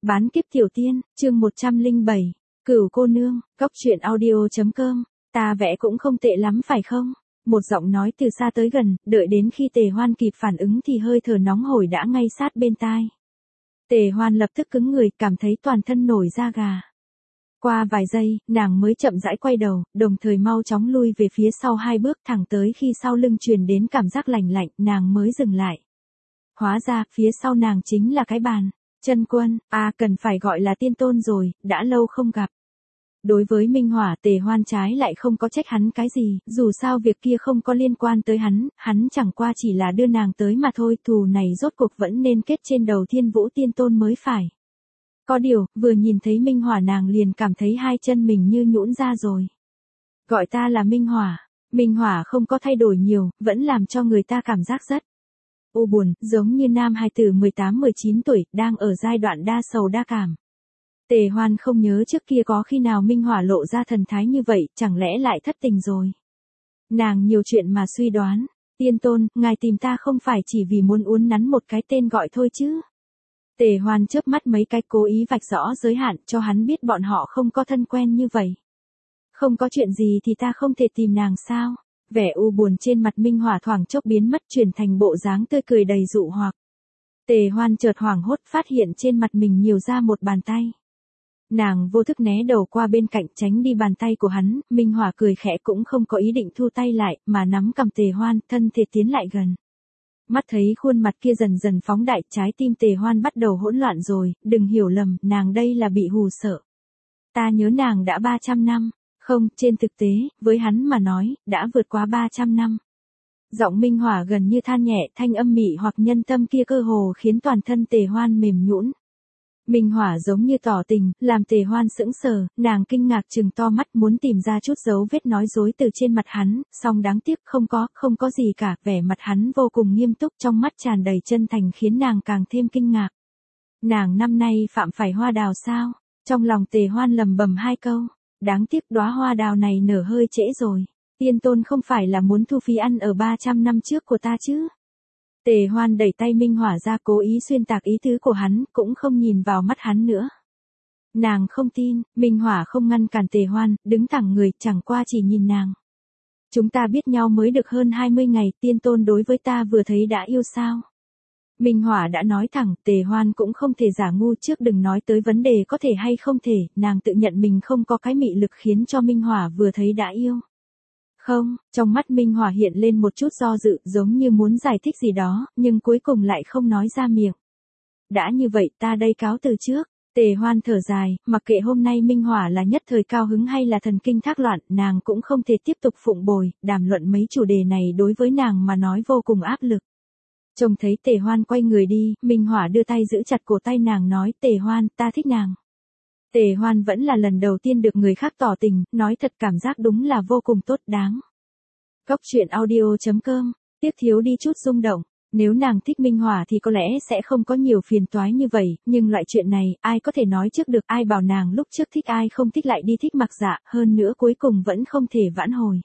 Bán kiếp tiểu tiên, chương 107. Cửu cô nương, góc truyện audio.com. Ta vẽ cũng không tệ lắm phải không? Một giọng nói từ xa tới gần, đợi đến khi Tề Hoan kịp phản ứng thì hơi thở nóng hổi đã ngay sát bên tai. Tề Hoan lập tức cứng người, cảm thấy toàn thân nổi da gà. Qua vài giây, nàng mới chậm rãi quay đầu, đồng thời mau chóng lui về phía sau 2 bước, thẳng tới khi sau lưng truyền đến cảm giác lạnh lạnh, nàng mới dừng lại. Hóa ra, phía sau nàng chính là cái bàn. Chân Quân, cần phải gọi là tiên tôn rồi, đã lâu không gặp. Đối với Minh Hỏa, Tề Hoan trái lại không có trách hắn cái gì, dù sao việc kia không có liên quan tới hắn chẳng qua chỉ là đưa nàng tới mà thôi, thù này rốt cuộc vẫn nên kết trên đầu Thiên Vũ tiên tôn mới phải. Có điều, vừa nhìn thấy Minh Hỏa nàng liền cảm thấy hai chân mình như nhũn ra rồi. Gọi ta là Minh Hỏa. Minh Hỏa không có thay đổi nhiều, vẫn làm cho người ta cảm giác rất buồn, giống như nam hài tử 18-19 tuổi, đang ở giai đoạn đa sầu đa cảm. Tề Hoan không nhớ trước kia có khi nào Minh Hỏa lộ ra thần thái như vậy, chẳng lẽ lại thất tình rồi. Nàng nhiều chuyện mà suy đoán, tiên tôn, ngài tìm ta không phải chỉ vì muốn uốn nắn một cái tên gọi thôi chứ. Tề Hoan chớp mắt mấy cái, cố ý vạch rõ giới hạn cho hắn biết bọn họ không có thân quen như vậy. Không có chuyện gì thì ta không thể tìm nàng sao? Vẻ u buồn trên mặt Minh Hỏa thoảng chốc biến mất, chuyển thành bộ dáng tươi cười đầy dụ hoặc. Tề Hoan chợt hoảng hốt phát hiện trên mặt mình nhiều ra một bàn tay. Nàng vô thức né đầu qua bên cạnh tránh đi bàn tay của hắn, Minh Hỏa cười khẽ cũng không có ý định thu tay lại, mà nắm cầm Tề Hoan, thân thể tiến lại gần. Mắt thấy khuôn mặt kia dần dần phóng đại, trái tim Tề Hoan bắt đầu hỗn loạn rồi, đừng hiểu lầm, nàng đây là bị hù sợ. Ta nhớ nàng đã 300 năm. Không, trên thực tế, với hắn mà nói, đã vượt quá 300 năm. Giọng Minh Hỏa gần như than nhẹ, thanh âm mị hoặc nhân tâm kia cơ hồ khiến toàn thân Tề Hoan mềm nhũn. Minh Hỏa giống như tỏ tình, làm Tề Hoan sững sờ, nàng kinh ngạc trừng to mắt muốn tìm ra chút dấu vết nói dối từ trên mặt hắn, song đáng tiếc không có gì cả, vẻ mặt hắn vô cùng nghiêm túc, trong mắt tràn đầy chân thành khiến nàng càng thêm kinh ngạc. Nàng năm nay phạm phải hoa đào sao? Trong lòng Tề Hoan lầm bầm 2 câu. Đáng tiếc đóa hoa đào này nở hơi trễ rồi. Tiên tôn không phải là muốn thu phí ăn ở 300 năm trước của ta chứ? Tề Hoan đẩy tay Minh Hỏa ra, cố ý xuyên tạc ý tứ của hắn, cũng không nhìn vào mắt hắn nữa. Nàng không tin, Minh Hỏa không ngăn cản Tề Hoan, đứng thẳng người, chẳng qua chỉ nhìn nàng. Chúng ta biết nhau mới được hơn 20 ngày, tiên tôn đối với ta vừa thấy đã yêu sao? Minh Hỏa đã nói thẳng, Tề Hoan cũng không thể giả ngu, trước đừng nói tới vấn đề có thể hay không thể, nàng tự nhận mình không có cái mị lực khiến cho Minh Hỏa vừa thấy đã yêu. Không, trong mắt Minh Hỏa hiện lên một chút do dự, giống như muốn giải thích gì đó, nhưng cuối cùng lại không nói ra miệng. Đã như vậy, ta đây cáo từ trước. Tề Hoan thở dài, mặc kệ hôm nay Minh Hỏa là nhất thời cao hứng hay là thần kinh thác loạn, nàng cũng không thể tiếp tục phụng bồi, đàm luận mấy chủ đề này đối với nàng mà nói vô cùng áp lực. Trông thấy Tề Hoan quay người đi, Minh Hỏa đưa tay giữ chặt cổ tay nàng nói, Tề Hoan, ta thích nàng. Tề Hoan vẫn là lần đầu tiên được người khác tỏ tình, nói thật cảm giác đúng là vô cùng tốt đáng. Góc truyện audio.com, tiếc thiếu đi chút rung động. Nếu nàng thích Minh Hỏa thì có lẽ sẽ không có nhiều phiền toái như vậy, nhưng loại chuyện này, ai có thể nói trước được, ai bảo nàng lúc trước thích ai không thích lại đi thích Mặc Dạ, hơn nữa cuối cùng vẫn không thể vãn hồi.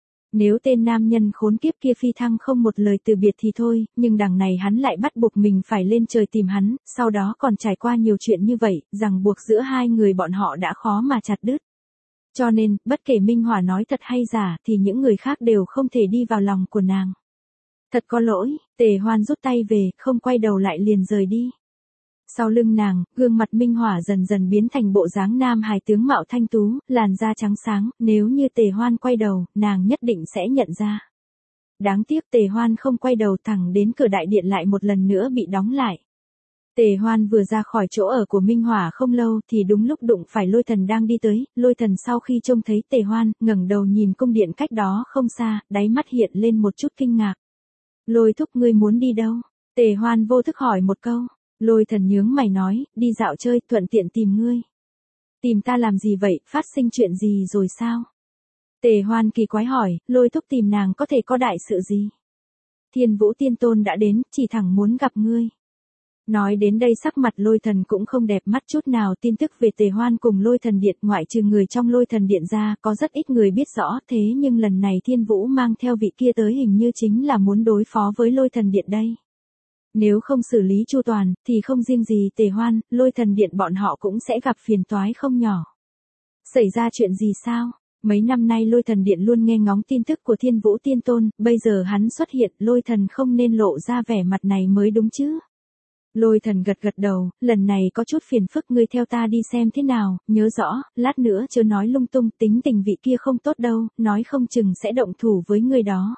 Nếu tên nam nhân khốn kiếp kia phi thăng không một lời từ biệt thì thôi, nhưng đằng này hắn lại bắt buộc mình phải lên trời tìm hắn, sau đó còn trải qua nhiều chuyện như vậy, ràng buộc giữa hai người bọn họ đã khó mà chặt đứt. Cho nên, bất kể Minh Hỏa nói thật hay giả thì những người khác đều không thể đi vào lòng của nàng. Thật có lỗi, Tề Hoan rút tay về, không quay đầu lại liền rời đi. Sau lưng nàng, gương mặt Minh Hỏa dần dần biến thành bộ dáng nam hài tướng mạo thanh tú, làn da trắng sáng, nếu như Tề Hoan quay đầu, nàng nhất định sẽ nhận ra. Đáng tiếc Tề Hoan không quay đầu, thẳng đến cửa đại điện lại một lần nữa bị đóng lại. Tề Hoan vừa ra khỏi chỗ ở của Minh Hỏa không lâu thì đúng lúc đụng phải Lôi Thần đang đi tới, Lôi Thần sau khi trông thấy Tề Hoan, ngẩng đầu nhìn cung điện cách đó không xa, đáy mắt hiện lên một chút kinh ngạc. Lôi thúc, ngươi muốn đi đâu? Tề Hoan vô thức hỏi một câu. Lôi Thần nhướng mày nói, đi dạo chơi, thuận tiện tìm ngươi. Tìm ta làm gì vậy, phát sinh chuyện gì rồi sao? Tề Hoan kỳ quái hỏi, Lôi thúc tìm nàng có thể có đại sự gì? Thiên Vũ tiên tôn đã đến, chỉ thẳng muốn gặp ngươi. Nói đến đây sắc mặt Lôi Thần cũng không đẹp mắt chút nào, tin tức về Tề Hoan cùng Lôi Thần Điện ngoại trừ người trong Lôi Thần Điện ra, có rất ít người biết rõ, thế nhưng lần này Thiên Vũ mang theo vị kia tới hình như chính là muốn đối phó với Lôi Thần Điện đây. Nếu không xử lý chu toàn, thì không riêng gì Tề Hoan, Lôi Thần Điện bọn họ cũng sẽ gặp phiền toái không nhỏ. Xảy ra chuyện gì sao? Mấy năm nay Lôi Thần Điện luôn nghe ngóng tin tức của Thiên Vũ Tiên Tôn, bây giờ hắn xuất hiện, Lôi Thần không nên lộ ra vẻ mặt này mới đúng chứ. Lôi Thần gật gật đầu, lần này có chút phiền phức, ngươi theo ta đi xem thế nào, nhớ rõ, lát nữa chớ nói lung tung, tính tình vị kia không tốt đâu, nói không chừng sẽ động thủ với ngươi đó.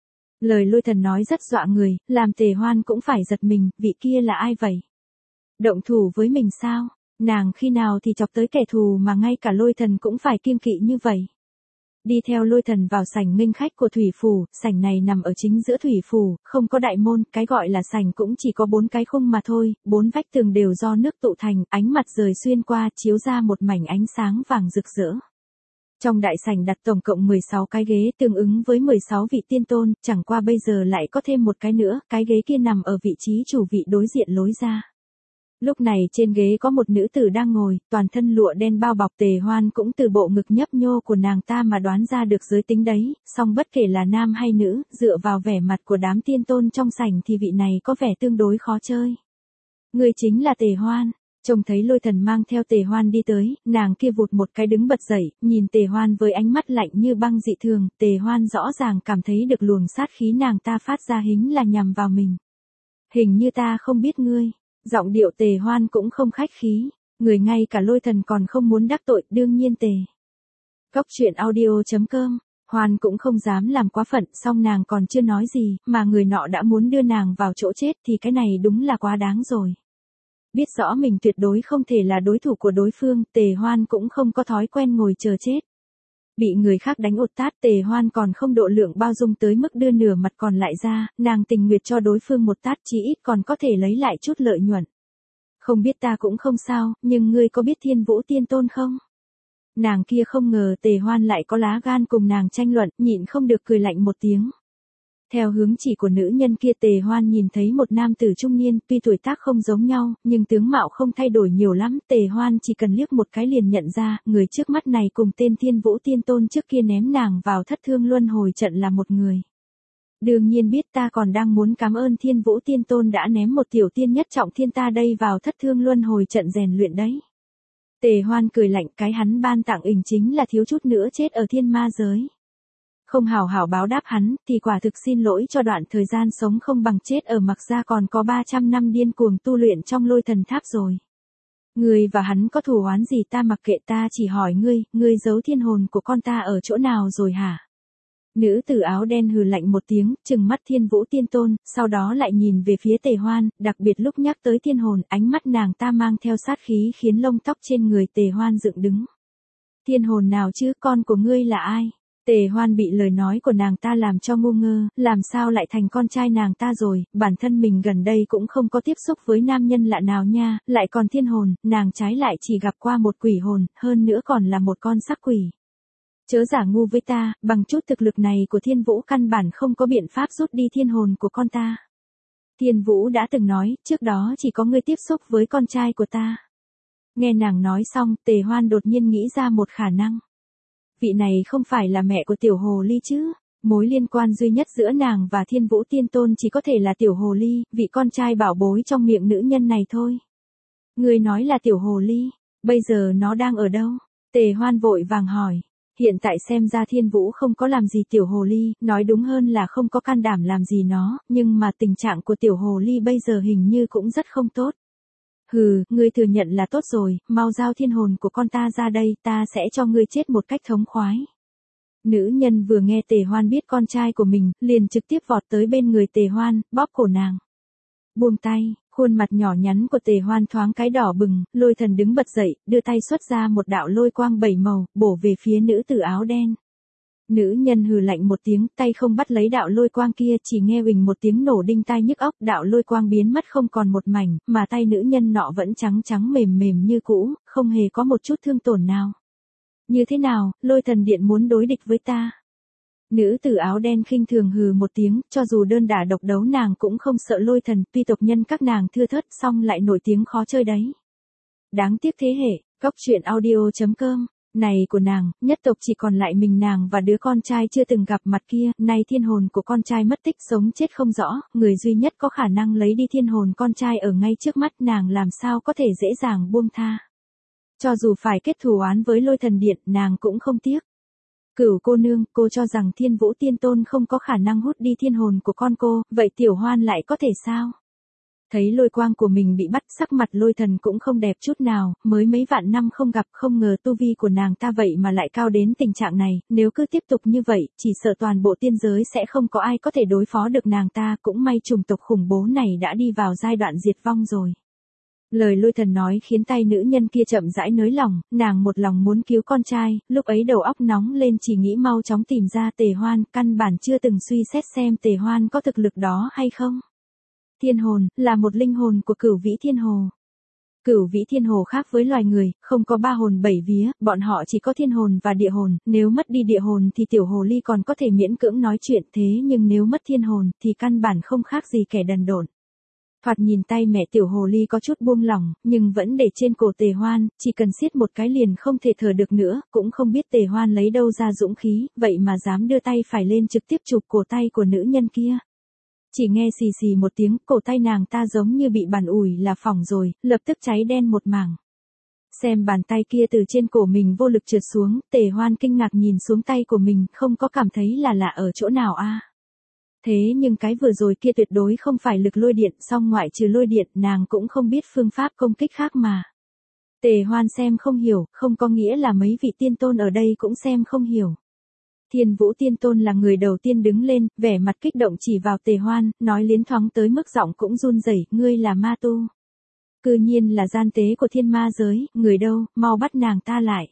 Lời Lôi Thần nói rất dọa người, làm Tề Hoan cũng phải giật mình, vị kia là ai vậy? Động thủ với mình sao? Nàng khi nào thì chọc tới kẻ thù mà ngay cả Lôi Thần cũng phải kiêng kỵ như vậy? Đi theo Lôi Thần vào sảnh nghênh khách của thủy phủ, sảnh này nằm ở chính giữa thủy phủ, không có đại môn, cái gọi là sảnh cũng chỉ có 4 cái khung mà thôi, 4 vách tường đều do nước tụ thành, ánh mặt rời xuyên qua, chiếu ra một mảnh ánh sáng vàng rực rỡ. Trong đại sảnh đặt tổng cộng 16 cái ghế tương ứng với 16 vị tiên tôn, chẳng qua bây giờ lại có thêm một cái nữa, cái ghế kia nằm ở vị trí chủ vị đối diện lối ra. Lúc này trên ghế có một nữ tử đang ngồi, toàn thân lụa đen bao bọc. Tề Hoan cũng từ bộ ngực nhấp nhô của nàng ta mà đoán ra được giới tính đấy, song bất kể là nam hay nữ, dựa vào vẻ mặt của đám tiên tôn trong sảnh thì vị này có vẻ tương đối khó chơi. Người chính là Tề Hoan. Trông thấy Lôi Thần mang theo Tề Hoan đi tới, nàng kia vụt một cái đứng bật dậy, nhìn Tề Hoan với ánh mắt lạnh như băng dị thường, Tề Hoan rõ ràng cảm thấy được luồng sát khí nàng ta phát ra hính là nhằm vào mình. Hình như ta không biết ngươi. Giọng điệu Tề Hoan cũng không khách khí, người ngay cả Lôi Thần còn không muốn đắc tội, đương nhiên Tề. Cóc truyện audio.com, Hoan cũng không dám làm quá phận, song nàng còn chưa nói gì, mà người nọ đã muốn đưa nàng vào chỗ chết thì cái này đúng là quá đáng rồi. Biết rõ mình tuyệt đối không thể là đối thủ của đối phương, Tề Hoan cũng không có thói quen ngồi chờ chết. Bị người khác đánh ột tát, Tề Hoan còn không độ lượng bao dung tới mức đưa nửa mặt còn lại ra, nàng tình nguyện cho đối phương một tát chí ít còn có thể lấy lại chút lợi nhuận. Không biết ta cũng không sao, nhưng ngươi có biết Thiên Vũ Tiên Tôn không? Nàng kia không ngờ Tề Hoan lại có lá gan cùng nàng tranh luận, nhịn không được cười lạnh một tiếng. Theo hướng chỉ của nữ nhân kia, Tề Hoan nhìn thấy một nam tử trung niên, tuy tuổi tác không giống nhau, nhưng tướng mạo không thay đổi nhiều lắm, Tề Hoan chỉ cần liếc một cái liền nhận ra, người trước mắt này cùng tên Thiên Vũ Tiên Tôn trước kia ném nàng vào Thất Thương Luân Hồi trận là một người. Đương nhiên biết, ta còn đang muốn cảm ơn Thiên Vũ Tiên Tôn đã ném một tiểu tiên nhất trọng thiên ta đây vào Thất Thương Luân Hồi trận rèn luyện đấy. Tề Hoan cười lạnh, cái hắn ban tặng ình chính là thiếu chút nữa chết ở thiên ma giới. Không hào hảo báo đáp hắn, thì quả thực xin lỗi cho đoạn thời gian sống không bằng chết ở Mặc Gia còn có 300 năm điên cuồng tu luyện trong Lôi Thần Tháp rồi. Ngươi và hắn có thù oán gì ta mặc kệ, ta chỉ hỏi ngươi giấu thiên hồn của con ta ở chỗ nào rồi hả? Nữ tử áo đen hừ lạnh một tiếng, trừng mắt Thiên Vũ Tiên Tôn, sau đó lại nhìn về phía Tề Hoan, đặc biệt lúc nhắc tới thiên hồn, ánh mắt nàng ta mang theo sát khí khiến lông tóc trên người Tề Hoan dựng đứng. Thiên hồn nào chứ, con của ngươi là ai? Tề Hoan bị lời nói của nàng ta làm cho ngu ngơ, làm sao lại thành con trai nàng ta rồi, bản thân mình gần đây cũng không có tiếp xúc với nam nhân lạ nào nha, lại còn thiên hồn, nàng trái lại chỉ gặp qua một quỷ hồn, hơn nữa còn là một con sắc quỷ. Chớ giả ngu với ta, bằng chút thực lực này của Thiên Vũ căn bản không có biện pháp rút đi thiên hồn của con ta. Thiên Vũ đã từng nói, trước đó chỉ có ngươi tiếp xúc với con trai của ta. Nghe nàng nói xong, Tề Hoan đột nhiên nghĩ ra một khả năng. Vị này không phải là mẹ của tiểu hồ ly chứ? Mối liên quan duy nhất giữa nàng và Thiên Vũ Tiên Tôn chỉ có thể là tiểu hồ ly, vị con trai bảo bối trong miệng nữ nhân này thôi. Ngươi nói là tiểu hồ ly, bây giờ nó đang ở đâu? Tề Hoan vội vàng hỏi. Hiện tại xem ra Thiên Vũ không có làm gì tiểu hồ ly, nói đúng hơn là không có can đảm làm gì nó, nhưng mà tình trạng của tiểu hồ ly bây giờ hình như cũng rất không tốt. Hừ, ngươi thừa nhận là tốt rồi, mau giao thiên hồn của con ta ra đây, ta sẽ cho ngươi chết một cách thống khoái. Nữ nhân vừa nghe Tề Hoan biết con trai của mình, liền trực tiếp vọt tới bên người Tề Hoan, bóp cổ nàng. Buông tay, khuôn mặt nhỏ nhắn của Tề Hoan thoáng cái đỏ bừng, Lôi Thần đứng bật dậy, đưa tay xuất ra một đạo lôi quang 7 màu, bổ về phía nữ tử áo đen. Nữ nhân hừ lạnh một tiếng, tay không bắt lấy đạo lôi quang kia, chỉ nghe huỳnh một tiếng nổ đinh tai nhức óc, đạo lôi quang biến mất không còn một mảnh, mà tay nữ nhân nọ vẫn trắng trắng mềm mềm như cũ, không hề có một chút thương tổn nào. Như thế nào, Lôi Thần Điện muốn đối địch với ta? Nữ tử áo đen khinh thường hừ một tiếng, cho dù đơn đả độc đấu nàng cũng không sợ Lôi Thần, tuy tộc nhân các nàng thưa thớt song lại nổi tiếng khó chơi đấy. Đáng tiếc thế hệ, cóc truyện audio.com này của nàng, nhất tộc chỉ còn lại mình nàng và đứa con trai chưa từng gặp mặt kia, nay thiên hồn của con trai mất tích sống chết không rõ, người duy nhất có khả năng lấy đi thiên hồn con trai ở ngay trước mắt nàng làm sao có thể dễ dàng buông tha. Cho dù phải kết thù oán với Lôi Thần Điện, nàng cũng không tiếc. Cửu cô nương, cô cho rằng Thiên Vũ Tiên Tôn không có khả năng hút đi thiên hồn của con cô, vậy Tiểu Hoan lại có thể sao? Thấy lôi quang của mình bị bắt, sắc mặt Lôi Thần cũng không đẹp chút nào, mới mấy vạn năm không gặp, không ngờ tu vi của nàng ta vậy mà lại cao đến tình trạng này, nếu cứ tiếp tục như vậy, chỉ sợ toàn bộ tiên giới sẽ không có ai có thể đối phó được nàng ta, cũng may chủng tộc khủng bố này đã đi vào giai đoạn diệt vong rồi. Lời Lôi Thần nói khiến tay nữ nhân kia chậm rãi nới lòng, nàng một lòng muốn cứu con trai, lúc ấy đầu óc nóng lên chỉ nghĩ mau chóng tìm ra Tề Hoan, căn bản chưa từng suy xét xem Tề Hoan có thực lực đó hay không. Thiên hồn, là một linh hồn của Cửu Vĩ Thiên Hồ. Cửu Vĩ Thiên Hồ khác với loài người, không có ba hồn bảy vía, bọn họ chỉ có thiên hồn và địa hồn, nếu mất đi địa hồn thì tiểu hồ ly còn có thể miễn cưỡng nói chuyện thế nhưng nếu mất thiên hồn thì căn bản không khác gì kẻ đần độn. Thoạt nhìn tay mẹ tiểu hồ ly có chút buông lỏng, nhưng vẫn để trên cổ Tề Hoan, chỉ cần siết một cái liền không thể thở được nữa, cũng không biết Tề Hoan lấy đâu ra dũng khí, vậy mà dám đưa tay phải lên trực tiếp chụp cổ tay của nữ nhân kia. Chỉ nghe xì xì một tiếng, cổ tay nàng ta giống như bị bàn ủi là phỏng rồi, lập tức cháy đen một mảng. Xem bàn tay kia từ trên cổ mình vô lực trượt xuống, Tề Hoan kinh ngạc nhìn xuống tay của mình, không có cảm thấy là lạ ở chỗ nào a. Thế nhưng cái vừa rồi kia tuyệt đối không phải lực lôi điện, song ngoại trừ lôi điện, nàng cũng không biết phương pháp công kích khác mà. Tề Hoan xem không hiểu, không có nghĩa là mấy vị tiên tôn ở đây cũng xem không hiểu. Thiên Vũ Tiên Tôn là người đầu tiên đứng lên, vẻ mặt kích động chỉ vào Tề Hoan, nói liến thoáng tới mức giọng cũng run rẩy, ngươi là ma tu. Cư nhiên là gian tế của thiên ma giới, người đâu, mau bắt nàng ta lại.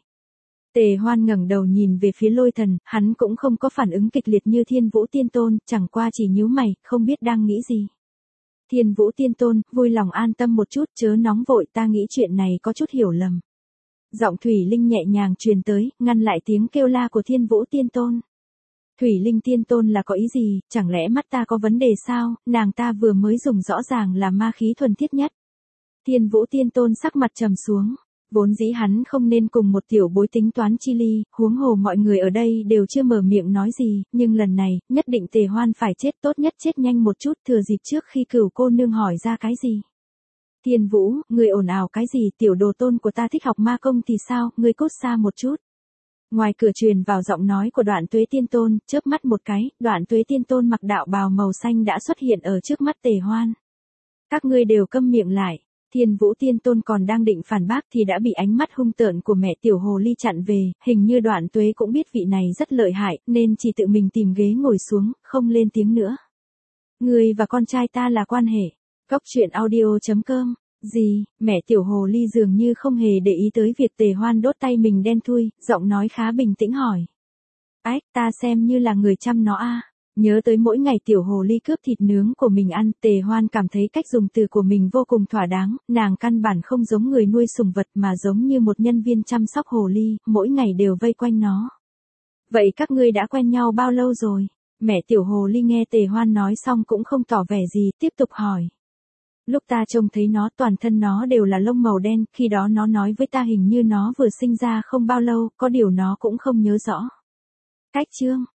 Tề Hoan ngẩng đầu nhìn về phía Lôi Thần, hắn cũng không có phản ứng kịch liệt như Thiên Vũ Tiên Tôn, chẳng qua chỉ nhíu mày, không biết đang nghĩ gì. Thiên Vũ Tiên Tôn, vui lòng an tâm một chút, chớ nóng vội, ta nghĩ chuyện này có chút hiểu lầm. Giọng Thủy Linh nhẹ nhàng truyền tới, ngăn lại tiếng kêu la của Thiên Vũ Tiên Tôn. Thủy Linh Tiên Tôn là có ý gì, chẳng lẽ mắt ta có vấn đề sao, nàng ta vừa mới dùng rõ ràng là ma khí thuần thiết nhất. Thiên Vũ Tiên Tôn sắc mặt trầm xuống. Vốn dĩ hắn không nên cùng một tiểu bối tính toán chi ly, huống hồ mọi người ở đây đều chưa mở miệng nói gì, nhưng lần này, nhất định Tề Hoan phải chết, tốt nhất chết nhanh một chút, thừa dịp trước khi Cửu cô nương hỏi ra cái gì. Thiên Vũ, người ồn ào cái gì, tiểu đồ tôn của ta thích học ma công thì sao, ngươi cút xa một chút. Ngoài cửa truyền vào giọng nói của Đoạn Tuế Tiên Tôn, chớp mắt một cái, Đoạn Tuế Tiên Tôn mặc đạo bào màu xanh đã xuất hiện ở trước mắt Tề Hoan. Các ngươi đều câm miệng lại. Thiên Vũ Tiên Tôn còn đang định phản bác thì đã bị ánh mắt hung tợn của mẹ tiểu hồ ly chặn về, hình như Đoạn Tuế cũng biết vị này rất lợi hại, nên chỉ tự mình tìm ghế ngồi xuống, không lên tiếng nữa. Ngươi và con trai ta là quan hệ. Góc truyện audio.com. Gì, mẹ tiểu hồ ly dường như không hề để ý tới việc Tề Hoan đốt tay mình đen thui, giọng nói khá bình tĩnh hỏi. Ách, ta xem như là người chăm nó a. Nhớ tới mỗi ngày tiểu hồ ly cướp thịt nướng của mình ăn, Tề Hoan cảm thấy cách dùng từ của mình vô cùng thỏa đáng, nàng căn bản không giống người nuôi sủng vật mà giống như một nhân viên chăm sóc hồ ly, mỗi ngày đều vây quanh nó. Vậy các ngươi đã quen nhau bao lâu rồi? Mẹ tiểu hồ ly nghe Tề Hoan nói xong cũng không tỏ vẻ gì, tiếp tục hỏi. Lúc ta trông thấy nó toàn thân nó đều là lông màu đen, khi đó nó nói với ta hình như nó vừa sinh ra không bao lâu, có điều nó cũng không nhớ rõ. Cách chương,